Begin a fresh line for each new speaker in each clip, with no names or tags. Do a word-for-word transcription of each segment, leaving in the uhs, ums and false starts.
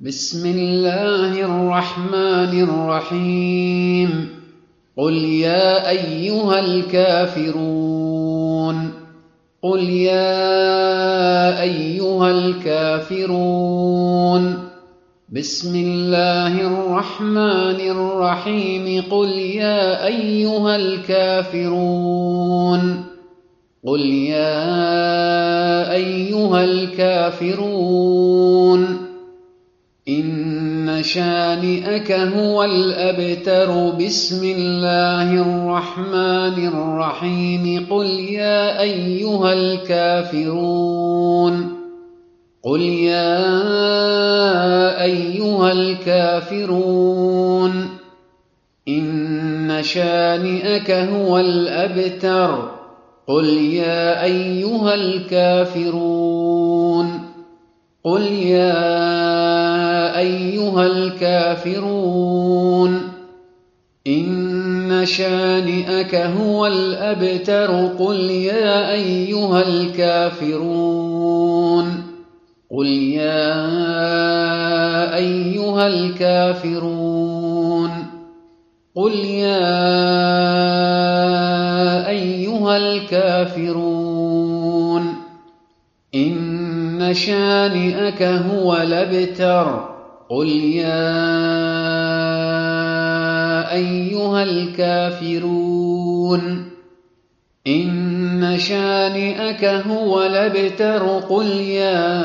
بسم الله الرحمن الرحيم قل يا أيها الكافرون قل يا أيها الكافرون بسم الله الرحمن الرحيم قل يا أيها الكافرون قل يا أيها الكافرون إن شانئك هو الأبتر بسم الله الرحمن الرحيم قل يا أيها الكافرون قل يا أيها الكافرون إن شانئك هو الأبتر قل يا أيها الكافرون قل يا أيها الكافرون إن شانئك هو الأبتر قل يا أيها الكافرون قل يا أيها الكافرون قل يا أيها الكافرون إن شانئك هو الأبتر قل يا أيها الكافرون إن شانئك هو الأبتر قل يا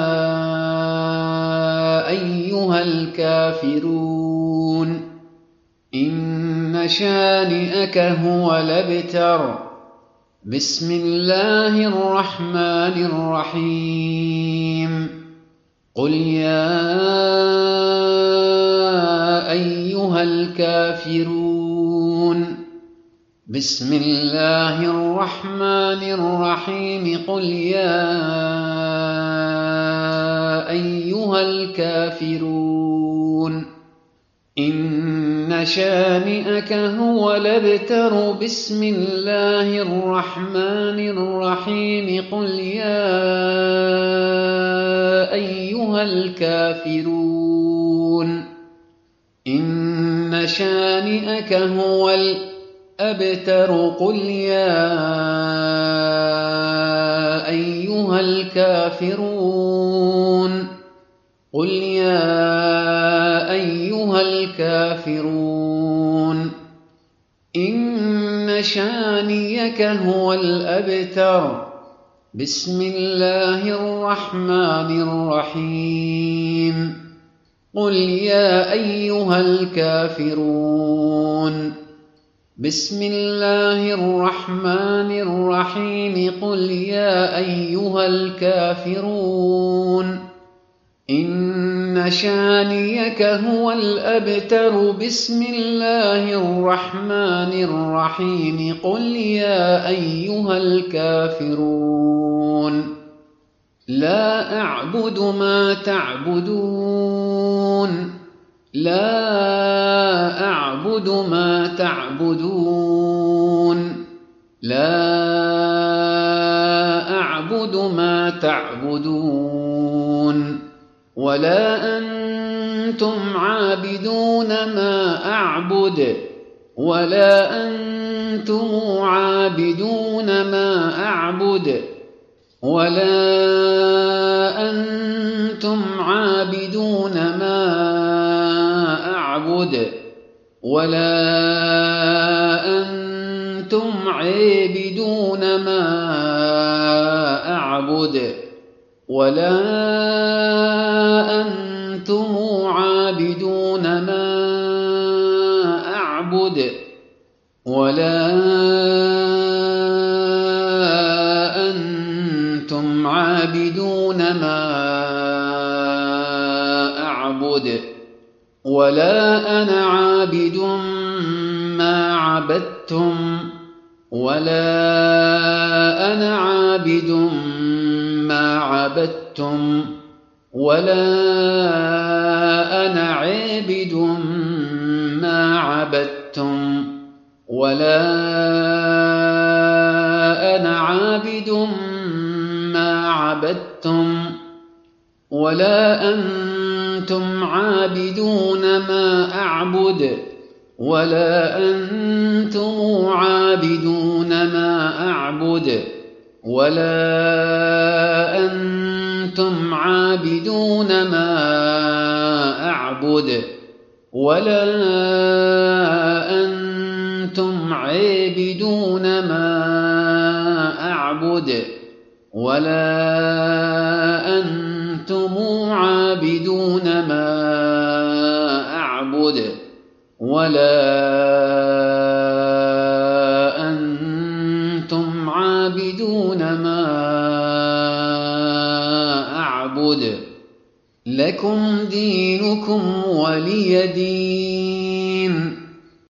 أيها الكافرون إن شانئك هو الأبتر بسم الله الرحمن الرحيم قل يا أيها الكافرون بسم الله الرحمن الرحيم قل يا أيها الكافرون إن شانئك هو الأبتر بسم الله الرحمن الرحيم قل يا أيها الكافرون إن شانئك هو الأبتر قل يا أيها الكافرون قل يا أيها الكافرون إن شانئك هو الأبتر بسم الله الرحمن الرحيم قل يا أيها الكافرون بسم الله الرحمن الرحيم قل يا أيها الكافرون إن شانئك هو الأبتر بسم الله الرحمن الرحيم قل يا أيها الكافرون لا أعبد ما تعبدون لا أعبد ما تعبدون لا أعبد ما تعبدون ولا أنتم عابدون ما أعبد ولا أنتم عابدون ما أعبد ولا أنتم عابدون ما أعبد ولا أنتم عابدون ما أعبد ولا أنتم عابدون ما أعبد ولا أنتم عابدون ما أعبد ولا أنا عابد ما عبدتم ولا أنا عابد ما عبدتم ولا أنا عابد ما عبدتم ولا أنا عابد ما عبدتم ولا أنتم أنتم عابدون ما أعبد ولا أنتم عابدون ما أعبد ولا أنتم عابدون ما أعبد ولا أنتم عابدون ما أعبد ولا أنتم عابدون ما أعبد ولا أنتم عابدون ما أعبد لكم دينكم ولي دين.